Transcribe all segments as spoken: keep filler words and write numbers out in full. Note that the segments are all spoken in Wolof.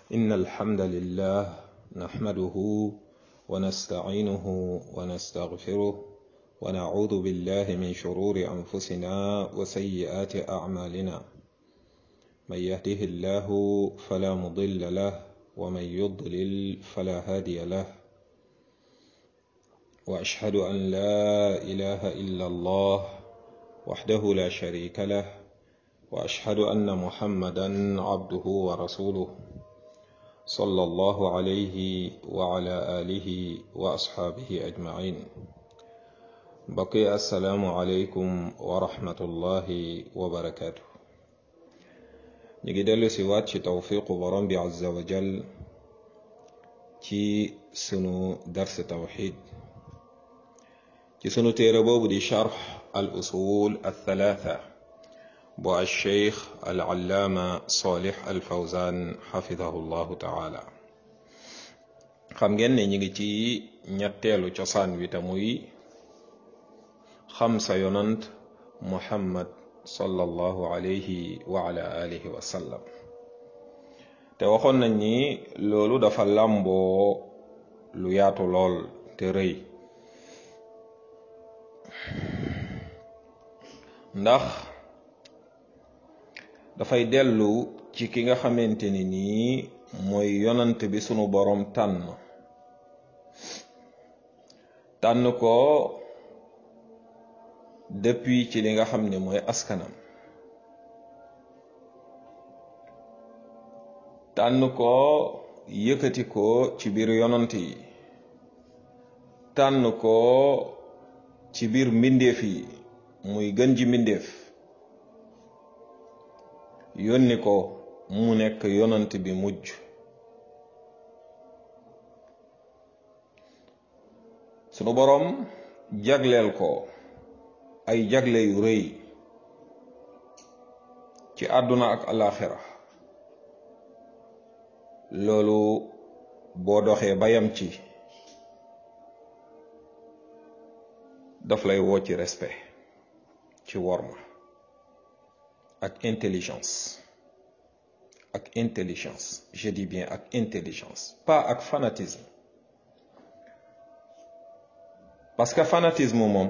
إن الحمد لله نحمده ونستعينه ونستغفره ونعوذ بالله من شرور أنفسنا وسيئات أعمالنا من يهده الله فلا مضل له ومن يضلل فلا هادي له وأشهد أن لا إله إلا الله وحده لا شريك له وأشهد أن محمدا عبده ورسوله صلى الله عليه وعلى آله وأصحابه أجمعين. بقي السلام عليكم ورحمة الله وبركاته. نجدل سوات توفيق برم عز وجل ci sunu dars tawxid ci sunu téere boobu di charx al usul al thalatha bu al cheikh al allaama salih al fawzan xafidahu llahu taala. xam ngeen ne ñi ngi ci ñetteelu cosaan wi te muy xam sa yonant muhammad sallallahu alayhi wa ala alihi wa sallam. te waxoon nañ ni loolu dafa làmboo lu yaatu lool te rëy, ndax dafay dellu ci ki nga xamante ni nii mooy yonant bi sunu boroom tànn tànn ko depuis ci li nga xam ne mooy askanam, tànn ko yëkkati ko ci biir yonant yi, tànn ko ci biir mbindeef yi muy gën ji mbindeef, yónni ko mu nekk yonant bi mujj. sunu boroom jagleel ko ay jagle yu rëy ci àdduna ak alaxira. loolu boo doxee bayam ci daf lay woo ci respect, ci worma ak intelligence ak intelligence je dis bien ak intelligence, pas ak fanatisme. parce que fanatisme moom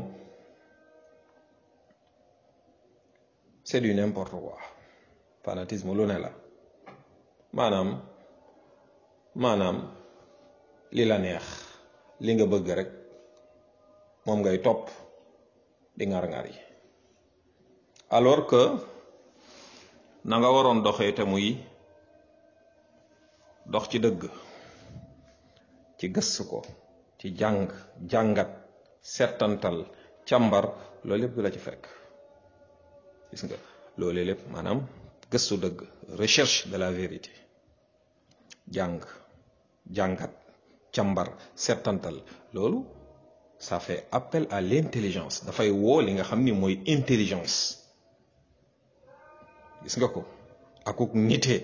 c'est du n'importe quoi. fanatisme lu ne la, maanaam maanaam li la neex, li nga bëgg rek moom ngay topp di ngar-ngar yi, alors que na nga waroon doxee te muy dox ci dëgg, ci gëstu ko, ci jàng jàngat settantal càmbar, loolu lépp du la ci fekk. gis nga loolu lépp maanaam gëstu dëgg, recherche de la vérité, jàng jàngat càmbar settantal, loolu ça fait appel à l'intelligence, dafay woo li nga xam ni mooy intelligence. gis nga ko akuk nite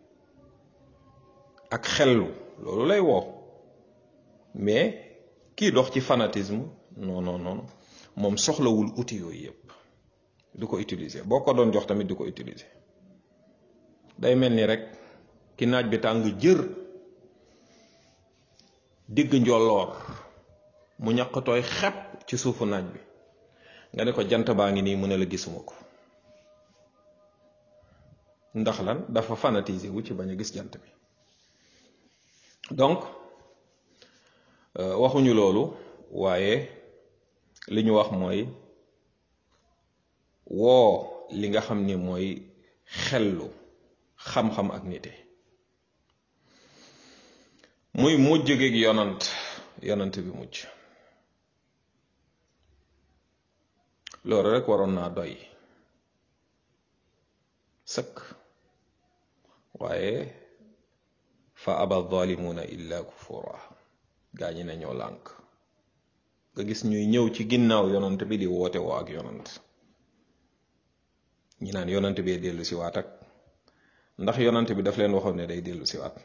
ak xellu, loolu lay woo. mais kii dox ci fanatisme, non non non moom soxlawul outil yooyu yëpp, du ko utiliser. boo ko doon jox tamit du ko utiliser. day mel ni rek ki naaj bi tàng jër, digg njolloor, mu ñaq tooy xepp ci suufu naaj bi, nga ne ko jant baa ngi nii, mu ne la gisuma ko. ndax lan? dafa fanatiser wu ci bañ a gis jant bi. donc waxuñu loolu, waaye li ñu wax mooy woo li nga xam ni mooy xellu, xam-xam ak nite. muy mujj geeg yonant yonant bi mujj. loolu rek waroon naa doy sëkk, waaye fa aba zalimuna illa kufura, gaa ñi ne ñoo lànk. nga gis ñuy ñëw ci ginnaaw yonant bi di woote woo ak yonant, ñi naan yonant bee dellu si waat ak ndax yonant bi daf leen waxoon ne day dellu si waat.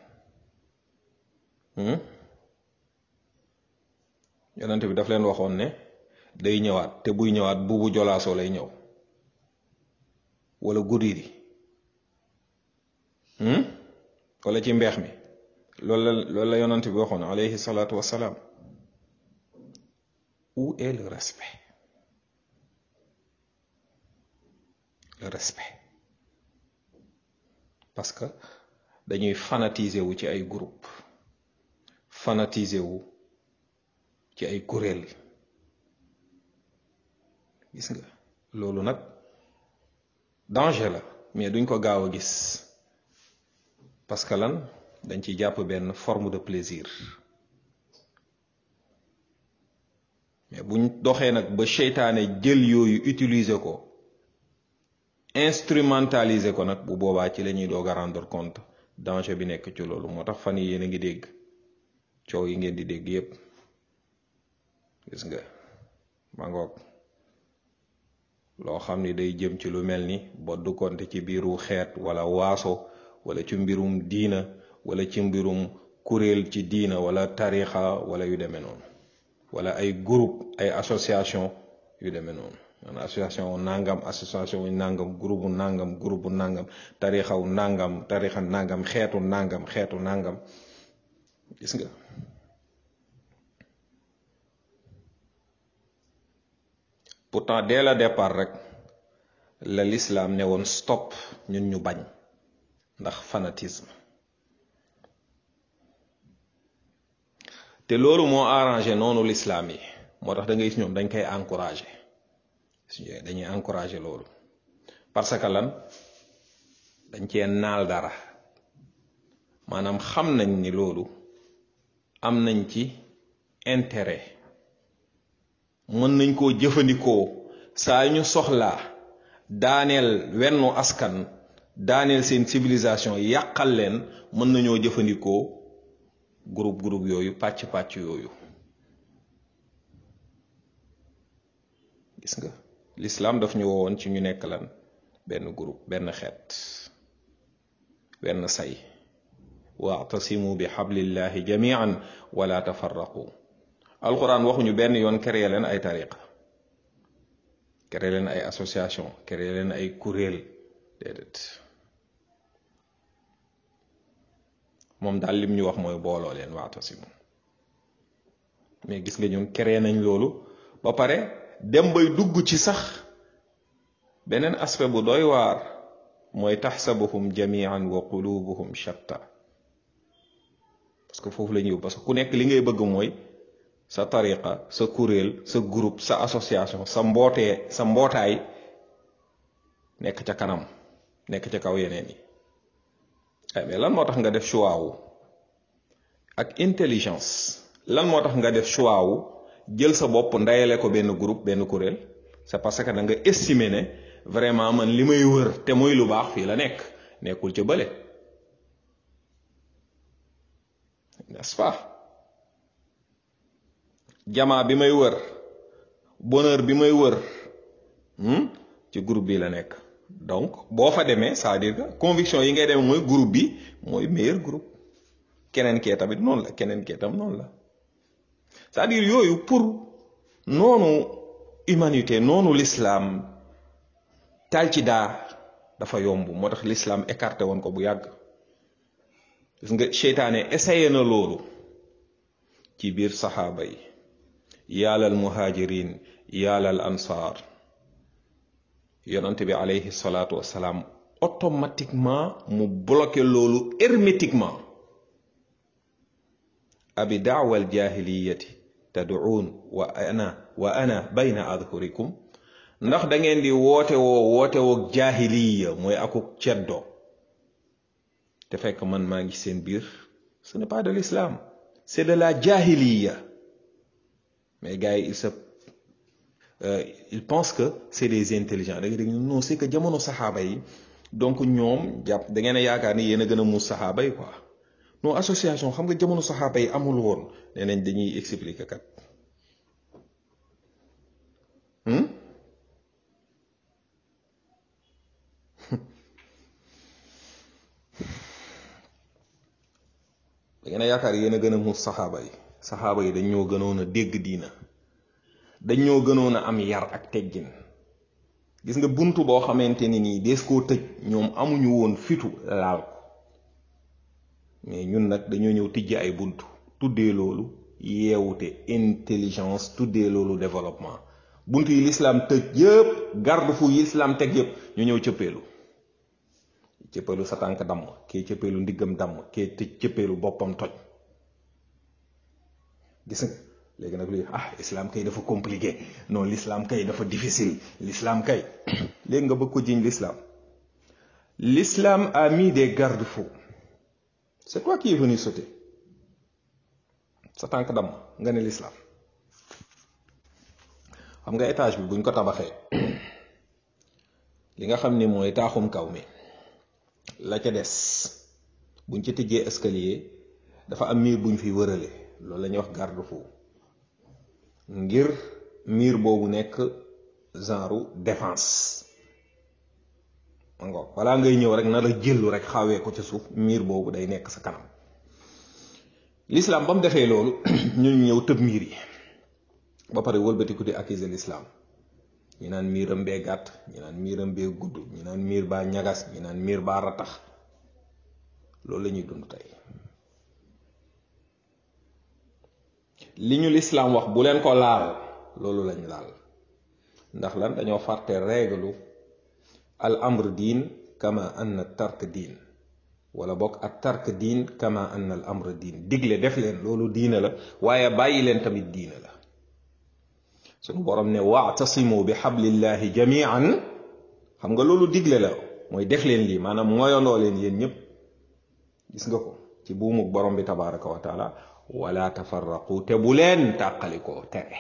yonent bi daf leen waxoon ne day ñëwaat, te buy ñëwaat buubu jolaasoo lay ñëw wala guddi wala ci mbeex mi loolu la loolu la yonent bi waxoon alayhi salaatu wassalaam. Où est le respect? Le respect. Parce que dañuy fanatiser wu ci ay groupe fanatiser wu ci ay kuréel gis nga loolu nag danger la mais duñ ko gaaw a gis parce que lan dañ ci jàpp benn forme de plaisir mais buñ doxee nag ba seytaane jël yooyu utiliser ko instrumentaliser ko nag bu boobaa ci la ñuy doog a rendre compte danger bi nekk ci loolu moo tax fan yi yéen a ngi dégg coow yi ngeen di dégg yépp gis nga ma ngoog loo xam ni day jëm ci lu mel ni boddu konte ci biiru xeet wala waaso wala ci mbirum diina wala ci mbirum kuréel ci diina wala tarixa wala yu demee noonu wala ay groupe ay association yu demee noonu man association nangam association nangam groupe nangam groupe nangam tarixaw nangam tarixa nangam xeetu nangam xeetu nangam gis nga pourtant dès le départ rek la l'islam ne woon stop ñun ñu bañ ndax fanatisme te loolu moo arrangé noonu l'islam yi moo tax da ngay gis ñoom dañ koy encouragé dañuy encouragé loolu parce que lan dañ cee naal dara maanaam xam nañ ni loolu am nañ ci intérêt mën nañ koo jëfandikoo saa ñu soxlaa daaneel wennu askan daaneel seen civilisation yàqal leen mën nañoo jëfandikoo groupe groupe yooyu pàcc pàcc yooyu gis nga l'islam daf ñu wowoon ci ñu nekk lan benn groupe benn xeet benn say wa'tasimu bi hablillahi jami'an wala tafarraqu alquran waxuñu benn yoon créer leen ay tariqa créer leen ay association créer leen ay kuréel déedéet moom daal lim ñu wax mooy booloo leen wa'tasimu mais gis nga ñun créer nañ loolu ba pare dem bay dugg ci sax beneen aspect bu doy waar mooy taxsabuhum jami'an wa qulubuhum shatta parce que foofu la ñuy parce que ku nekk li ngay bëgg mooy sa tariqa sa kuréel sa groupe sa association sa mbootee sa mbootaay nekk ca kanam nekk ca kaw yeneen yi ay mais lan moo tax nga def choix wu ak intelligence lan moo tax nga def choix wu jël sa bopp ndayale ko benn groupe benn kuréel c'est parce que da nga estimer ne vraiment man li may wër te muy lu baax fii la nekk nekkul ca bële n'est-ce pas jamaa bi may wër bonheur bi may wër ci groupe bi la nekk donc boo fa demee c'est-à-dire que conviction yi ngay demee mooy groupe bi mooy meilleur groupe keneen kee tamit noonu la keneen kee tam noonu la c'est-à-dire yooyu pour noonu humanité noonu l'islam taal ci daa dafa yomb moo tax l'islam écarté woon ko bu yàgg gis nga seytaane essayé na loolu ci biir saxaaba yi yaalal muhajirin yaalal ansaar yonante bi alayhi salaatu wassalaam automatiquement mu bloqué loolu hermétiquement abi daawal jahiliyati tad'uun wa ana wa ana bayna adhurikum ndax da ngeen di woote woo woote woo jahiliya mooy akuk ceddo te fekk man maa ngi seen biir ce n'est pas de l'islam c'est de la jahiliya mais gars yi ils se euh, ils pensent que c'est des intelligents da nga dégg non c'est que jamono saxaaba yi donc ñoom jàpp da ngeen a yaakaar ni yéen a gën a muus saxaaba yi quoi non association xam nga jamono saxaaba yi amul woon nee nañ dañuy expliquer kat da ngeen a yaakaar yéen a gën a muus saxaaba yi saxaaba yi dañ ñoo gënoon a dégg diina dañ ñoo gënoon a am yar ak teggin gis nga buntu boo xamante ni nii dees koo tëj ñoom amuñu woon fitu laal ko mais ñun nag dañoo ñëw tijji ay buntu tuddee loolu yeewute intelligence tuddee loolu développement buntu yi l'islam tëj yëpp garde fu yi l'islam teg yëpp ñu ñëw cëppeelu cëppeelu sa tànk damm kii cëppeelu ndiggam damm kii tëj cëppeelu boppam toj gis nga léegi nag luy ah islam kay dafa compliqué non l'islam kay dafa difficile l'islam kay léegi nga bëgg ko jiñ l'islam l'islam a mis des garde-fous. C'est toi qui es venu sauter sa tànk damm nga ne l'islam xam nga étage bi buñ ko tabaxee li nga xam ni mooy taaxum kaw mi la ca des buñ ci tëjee escalier dafa am miir buñ fi wërale loolu la ñuy wax garde-fou ngir miir boobu nekk genre défense ngo balaa ngay ñëw rek na la jëllu rek xawee ko ca suuf miir boobu day nekk sa kanam l'islam ba mu defee loolu ñu ñëw tëb miir yi ba pare wëlbatiku di accuser l'islam ñi naan miiram bee gàtt ñi naan miiram bee gudd ñi naan miir baa ñagas ñi naan miir baa ratax loolu la ñuy dund tey li ñu l'islam wax bu leen ko laal loolu lañ laal ndax lan dañoo fàtte règle al amr diin kama anna tark diin wala bokk ak tark diin kama anna al amr diin digle def leen loolu diina la waaye bàyyi leen tamit diina la suñu borom ne wa'tasimu bi hablillahi jami'an xam nga loolu digle la mooy def leen lii maanaam moyandoo leen yéen ñëpp gis nga ko ci buumug borom bi tabaraka wa taala wala tafarraqu te bu leen tàqalikoo tere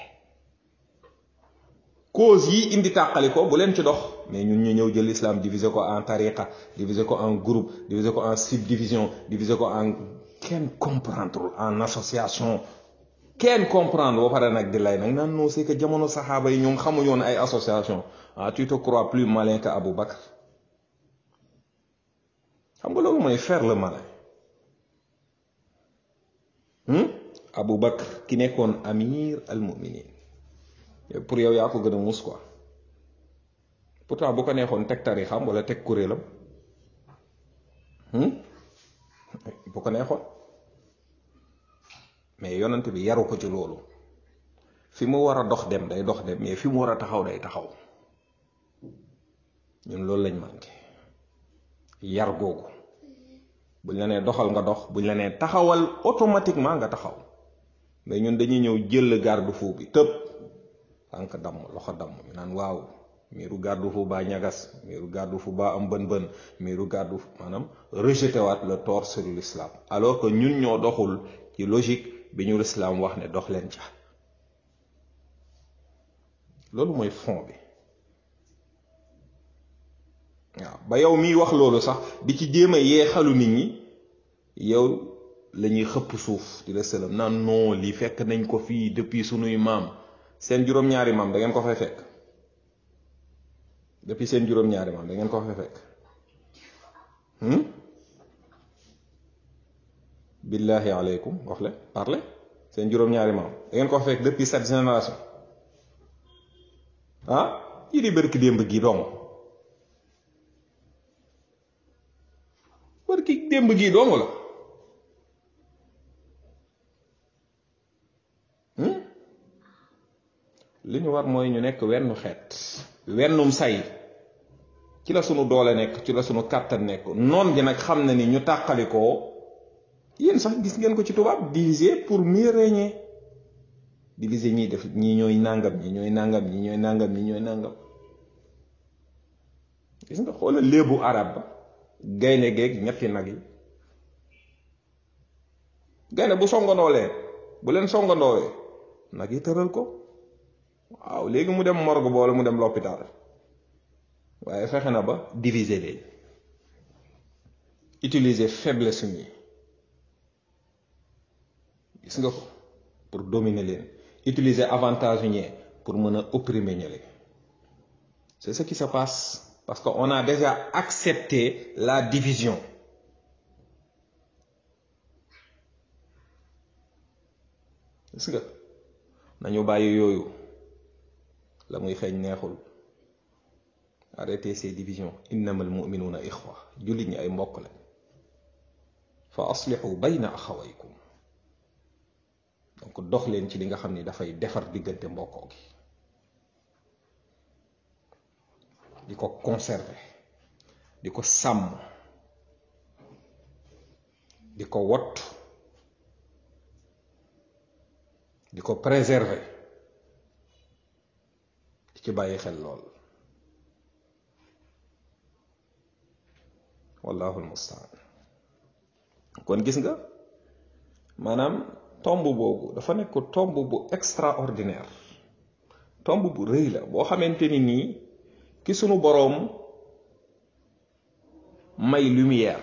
cause yi indi tàqalikoo bu leen ci dox mais ñun ñu ñëw jël islam diviser ko en tariqa diviser ko en groupe diviser ko en subdivision diviser ko en kenn comprendre en association kenn comprendre ba pare nag di lay nag naan non c'est que jamono saxaaba yi ñoom xamuñoon ay association ah tu te crois plus malin que Abou Bakr xam nga loolu mooy faire le malin Abou Bakr ki nekkoon amir al muminin pour yow yaa ko gën a muus quoi pourtant bu ko neexoon teg tarixam wala teg kuréelam bu ko neexoon mais yonent bi yaru ko ci loolu fi mu war a dox dem day dox dem mais fi mu war a taxaw day taxaw ñun loolu lañ manqué yar googu buñ la nee doxal nga dox buñ la nee taxawal automatiquement nga taxaw mais ñun dañuy ñëw jël garde-fou bi tëb tànk damm loxo damm ñu naan waaw miiru garde-fou baa ñagas miiru garde-fou baa am bën bën miiru garde-fou maanaam rejeté waat le tort sur l'islam alors que ñun ñoo doxul ci logique bi ñu l'islam wax ne dox leen ca loolu mooy fond bi waaw ba yow miy wax loolu sax di ci jéem a yee xalu nit ñi yow la ñuy xëpp suuf di la sëlam naan non lii fekk nañ ko fii depuis sunuy maam seen juróom-ñaari maam da ngeen ko fay fekk depuis seen juróom-ñaari maam da ngeen ko fay fekk billahi aleykum wax le parle seen juróom-ñaari maam da ngeen ko fekk depuis cette génération ah yi di bërki démb gi dong bërki démb gi dong la li ñu war mooy ñu nekk wenn xeet wennum say ci la sunu doole nekk ci la sunu kàttan nekk noon gi nag xam na ni ñu tàqalikoo yéen sax gis ngeen ko ci tubaab diviser pour mieux régner diviser ñii def ñii ñooy nàngam ñi ñooy nàngam ñi ñooy nàngam ñi ñooy nàngam gis nga xoolal léebu arab ba gaynde geeg ñetti nag yi gaynde bu songandoo leen bu leen songandoowee nag yi tëral ko waaw léegi mu dem morgue boole mu dem l'hôpital waaye fexe na ba diviser leen utiliser faiblesse ñi gis nga ko pour dominer leen utiliser avantage ñi pour mën a opprimer ñële c'est ce qui se passe parce que on a déjà accepté la division gis nga nañu bàyyi yooyu la muy xeeñ neexul arrêtez ces divisions innamal mu'minuna ixwa jullit ñi ay mbokk la fa aslihu bayna axawaykum donc dox leen ci li nga xam ni dafay defar diggante mbokkoo gi di ko conserver di ko sàmm di ko wott di ko préserver di ci bàyyi xel lool wallahu almustaan kon gis nga maanaam tomb boobu dafa nekk tomb bu extraordinaire tomb bu rëy la boo xamante ni nii ki sunu boroom may lumière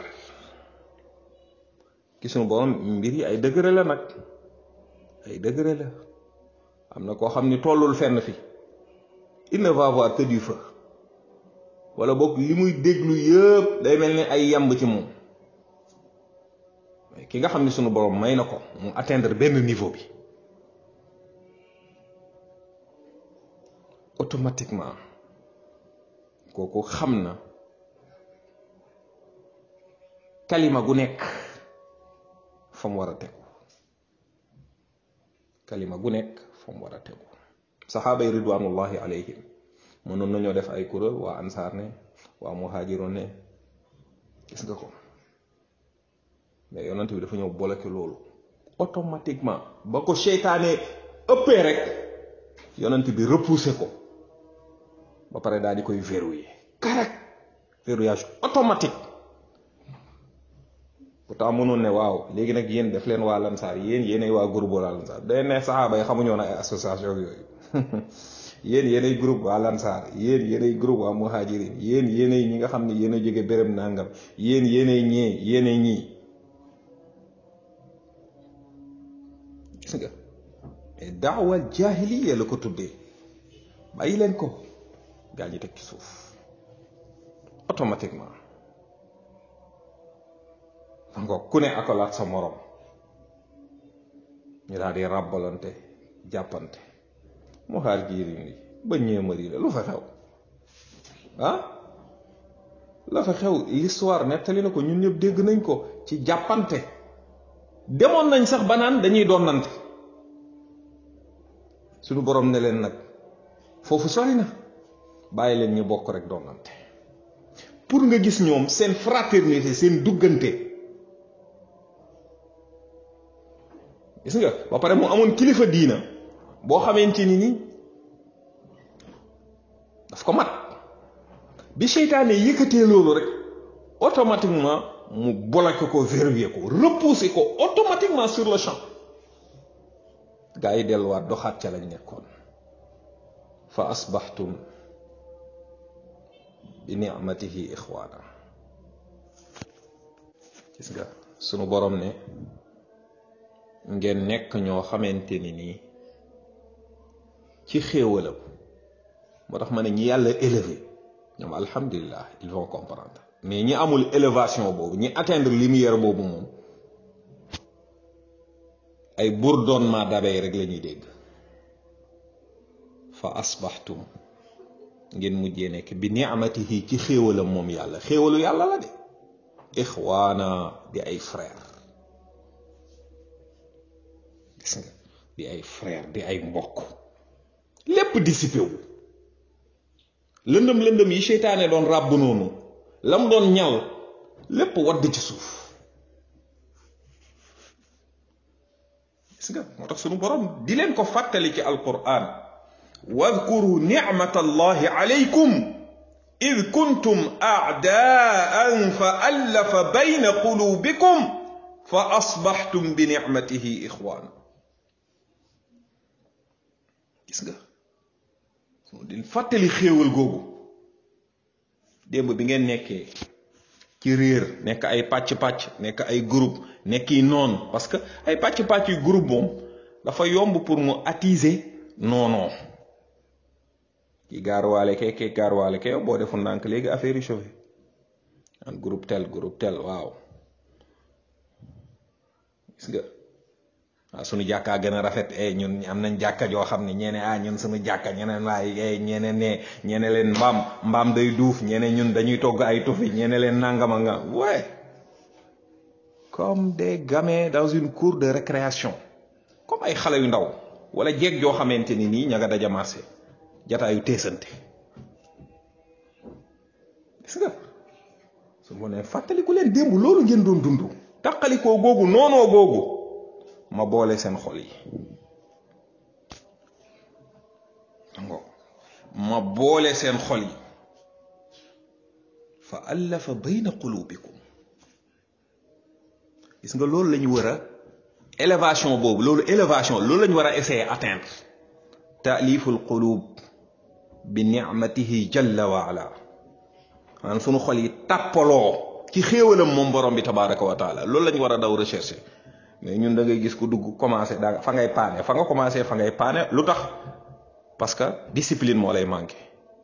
ki sunu boroom mbir yi ay degré la nag ay degré la am na koo xam ni tollul fenn fi il ne va avoir que du feu wala boog li muy déglu yëpp day mel ni ay yamb ci moom ki nga xam ni sunu boroom may na ko mu atteindre benn niveau bi automatiquement kooku xam na kalima gu nekk fa mu war a tegu kalima gu nekk fa mu war a tegu saxaaba yi ridwanullahi alayhim mënoon nañoo def ay kuréel waa ansaar ne waa muhaajiroon ne gis nga ko mais yonent bi dafa ñëw bloqué loolu automatiquement ba ko seytaane ëppee rek yonent bi repoussé ko ba pare daal di koy verrouiller karek verrouillage automatique pourtant mënoon ne waaw léegi nag yéen def leen waa lansaar yéen yéenay waa groupe waa lansaar day ne saxaaba yi xamuñoon ay association yooyu yéen yéenay groupe waa lansaar yéen yéenay groupe waa muhajirin yéen yéenay ñi nga xam ne yéen a jóge béréb nangam yéen yéenay ñee yéenay ñii gis nga mais daawa jaahiliya la ko tuddee bàyyi leen ko gaa ñi teg ci suuf automatiquement nga ku ne akolaat sa morom ñu daal di ràbbalante jàppante mu xaar jiiri ni ba ñeemari la lu fa xew ah la fa xew l'histoire nettali na ko ñun ñëpp dégg nañ ko ci jàppante demoon nañ sax ba naan dañuy doonante suñu borom ne leen nag foofu sori na bàyyi leen ñu bokk rek doonante pour nga gis ñoom seen fraternité seen duggante gis nga ba pare mu amoon kilifa diina boo xamante ni ni daf ko mat bi seytaane yëkkatee loolu rek automatiquement mu bloqué ko verrouillé ko repoussé ko automatiquement sur le champ gaa yi delluwaat doxaat ca lañ nekkoon fa asbaxtum bi ni'matihi ixwaana gis nga sunu borom ne ngeen nekk ñoo xamante ni nii ci xéewalam moo tax ma ne ñi yàlla élevé ñoom alhamdulillah ils vont comprendre mais ñi amul élévation boobu ñi atteindre lumière boobu moom ay bourdonnement d'abeilles rek la ñuy dégg fa asbaxtum ngeen mujjee nekk bi ni'matihi ci xéewalam moom yàlla xéewalu yàlla la de ixwaana di ay frère gis nga di ay frère di ay mbokk lépp dissipé wu lëndëm lëndëm yi seytaane doon ràbb noonu lam doon ñal lépp wadd ci suuf gis nga moo tax sunu borom di leen ko fàttali ci alquran wadkuru nicmata allahi alaykum id kuntum aadaan fa allafa bayna qulubikum fa asbaxtum bi nicmatihi ixwaana gis nga di fàttali xéewal googu démb bi ngeen nekkee ci réer nekk ay pàcc-pàcc nekk ay groupe nekk yi noonu parce que ay pàcc-pàcc yu groupe moom dafa yomb pour mu attiser noonoo ki gaarwaale ke ki gaarwaale ke boo defu ndànk léegi affaire yi chauffé an groupe tel groupe tel waaw gis nga waaw suñu jàkkaa gën a rafet eh ñun am nañ jàkka joo xam ne ñeene ah ñun suñu jàkka ñeneen waay eh ñeene ne ñeene leen mbaam mbaam day duuf ñeene ñun dañuy togg ay tufi ñeene leen nangama nga waaye comme des gamins dans une cour de récréation comme ay xale yu ndaw wala jeeg joo xamante ni nii ña nga daja marché jataayu teesante gis nga su ma nee fàttaliku leen démb loolu ngeen doon dund tàqalikoo googu noonoo googu ma boole seen xol yi ma boole seen xol yi fa allafa bayna qulubikum gis nga loolu la ñu war a élévation boobu loolu élévation loolu la ñu war a essayer atteindre taaliful qulub bi ni'matihi jalla wa ala maanaam sunu xol yi tàppaloo ci xéewalam moom borom bi tabaraka wa taala loolu la ñu war a daw rechercher mais ñun da ngay gis ku dugg commencé da fa ngay paane fa nga commencé fa ngay paane lu tax parce que discipline moo lay manqué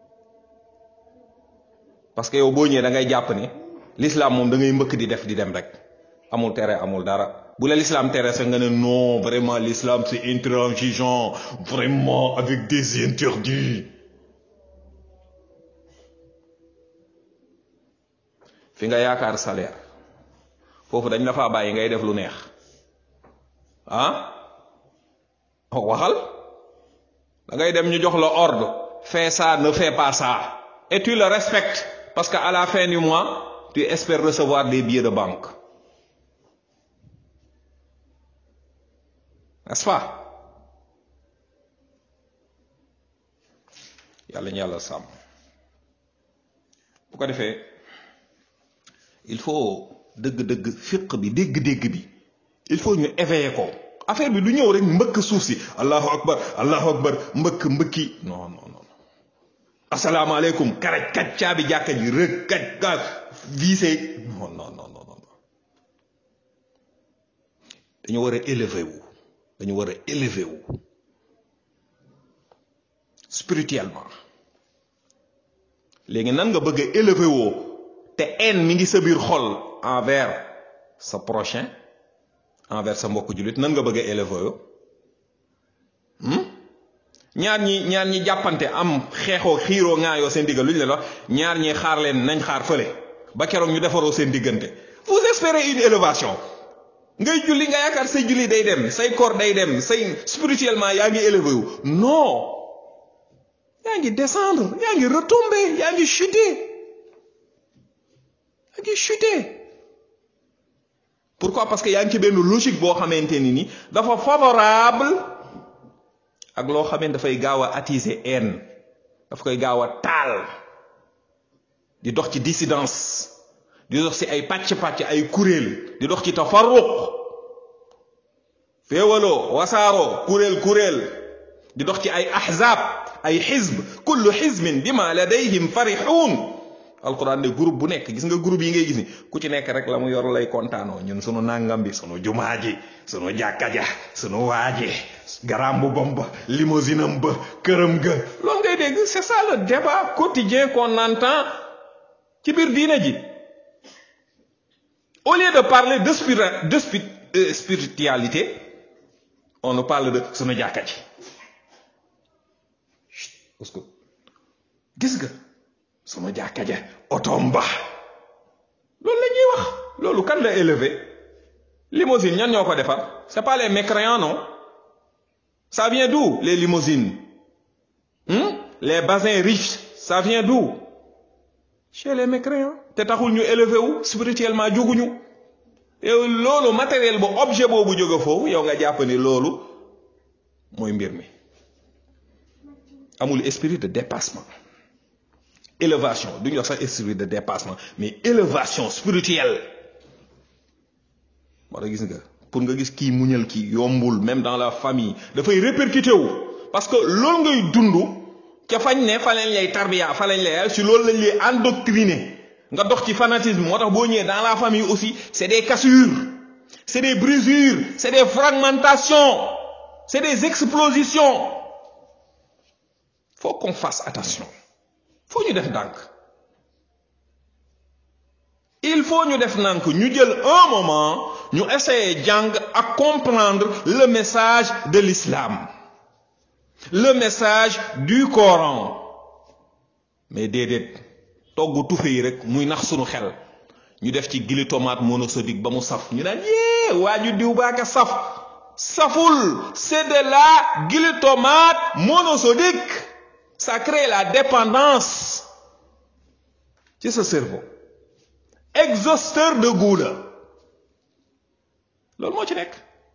parce que yow boo ñëwee da ngay jàpp ni l'islam moom da ngay mbëkk di def di dem rek amul tere amul dara bu la l'islam tere sax nga ne non vraiment l'islam c'est intransigeant vraiment avec des interdits fi nga yaakaar salaire foofu dañ la faa bàyyi ngay def lu neex ah waxal da ngay dem ñu jox la ordre fais ça ne fais pas ça et tu le respectes parce que à la fin du mois tu espères recevoir des billets de banque n'est-ce pas yàlla ñu yàlla sàmm bu ko defee il faut dëgg-dëgg fiq bi dégg-dégg bi il faut ñu éveiller ko affaire bi du ñëw rek mbëkk suuf si allahu akbar allahu akbar mbëkk mbëkki non non non asalaamaaleykum karaj kaj caabi jàkka ji rëg kaj ka visé non non non non dañu war a élever wu dañu war a élever wu spirituellement léegi nan nga bëgg a élever woo te haine mi ngi sa biir xol envers sa prochain envers sa mbokk jullit nan nga bëgg a élever yoo ñaar ñi ñaar ñi jàppante am xeexoo xiiroo ŋaayoo seen diggal lu ñu leen wax ñaar ñi xaar leen nañ xaar fële ba keroog ñu defaroo seen diggante vous espérez une élévation ngay julli nga yaakaar say julli day dem say koor day dem say spirituellement yaa ngi élevé wu non yaa ngi descendre yaa ngi retomber yaa ngi chuter yaa ngi chuter pourquoi parce que yaa ngi ci benn logique boo xamante ni ni dafa favorable ak loo xamante dafay gaaw a attiser haine daf koy gaaw a taal di dox ci dissidence di dox ci ay pàcc-pàcc ay kuréel di dox ci tafarruq féewaloo wasaaroo kuréel kuréel di dox ci ay ahzab ay xizb kullu xizbin bima ladayhim farixuun alquran ne groupe bu nekk gis nga groupe yi ngay gis ni ku ci nekk rek la mu yor lay kontaanoo ñun sunu nangam bi sunu jumaa ji sunu jàkka ja sunu waaje garam bu bomba limousine am ba këram ga loolu ngay dégg c'est ça le débat quotidien qu'on entend ci biir diina ji au lieu de parler de spiri- de spi- euh, spiritualité on nous parle de sunu jàkka ji parce que gis nga sunu jàkka ja otom ba loolu la ñuy wax loolu kan la élevé limousine ñan ñoo ko defar c'est pas les mécréants non ça vient d'où les limousines hmm? les bassins riches ça vient d'où chez les mécréants te taxul ñu élevé wu spirituellement jóguñu yow loolu matériel bu objet boobu jóge foofu yow nga jàpp ni loolu mooy mbir mi amul esprit de dépassement élévation duñu wax sax esprit de dépassement mais élévation spirituelle moo tax gis nga pour nga gis kii muñal kii yombul même dans la famille dafay répercuté wu parce que loolu ngay dund ca fañ ne fa lañ lay tarbiya fa lañ lay si loolu lañ lay endoctriné nga dox ci fanatisme moo tax boo ñëwee dans la famille aussi c'est des cassures c'est des brisures c'est des fragmentations c'est des explosions faut qu'on fasse attention faut ñu def ndànk il faut ñu def ndànk ñu jël un moment ñu essayer jàng ak comprendre le message de l'islam le message du Coran mais déedéet togg tufe yi rek muy nax sunu xel ñu def ci gili tomate monosodique ba mu saf ñu naan yee waa ju diw baaka saf saful, c'est de la gili tomate monosodique. Ça crée la dépendance ci sa cerveau. Exhausteur de goût la loolu moo ci nekk.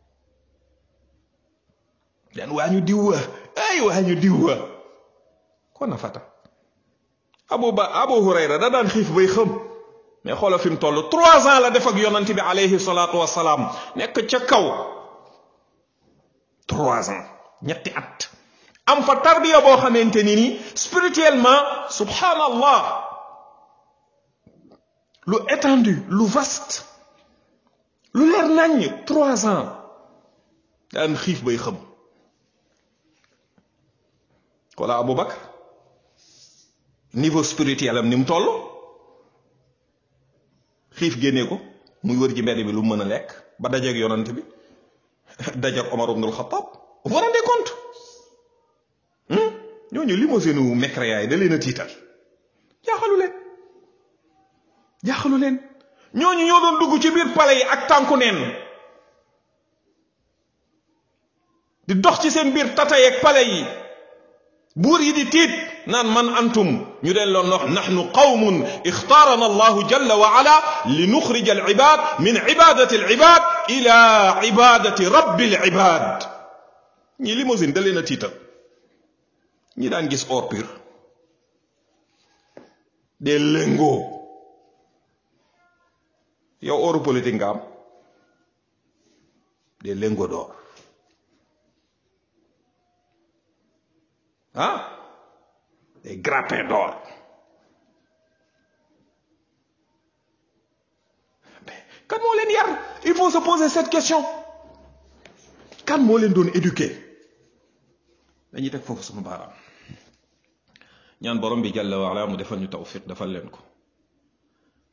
dan waa ñu diw wa ay waa ñu diw wa kon na fata abu ba abu hurayra da daan xiif bay xam mais xoolal fi mu toll trois ans la def ak yonent bi alayhi salaatu wasalaam nekk ca kaw trois ans ñetti at am fa tarbiya boo xamante ni ni spirituellement subhanallah lu étendu lu vaste lu leer naññ trois ans daan xiif bay xam. wala Abu Bakr niveau spirituel am ni mu toll xiif génnee ko muy wër ji mbedd bi lu mu mën a lekk ba dajeeg yonant bi dajeeg Omar ibn al-Khattab. vous vous rendez compte ñooñu limousine u mécréa yi da leen a tiital jaaxalu leen jaaxalu leen ñooñu ñoo doon dugg ci biir palais yi ak tànku neen di dox ci seen biir tata yeeg palais yi buur yi di tiit naan man antum ñu deen loon wax nahnu qawmun ixtaarana allahu jalla wa ala li nuxrija al ibad min ibadati al ibad ila ibadati rabbil ibad. ñi limousine da leen a tiital ñi daan gis or pur des lingots yow oru politique nga am des lingots d'or ah des grappins d'or kan moo leen yar? Il faut se poser cette question. kan moo leen doon éduquer? dañuy teg foofu sunu baaraam ñaan borom bi jalla wa ala mu defal ñu tawfiq defal leen ko,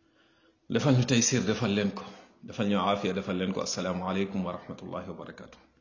defal ñu taysir defal leen ko, defal ñu aafiya defal leen ko. assalaamu aleykum wa rahmatullahi wa barakatuh.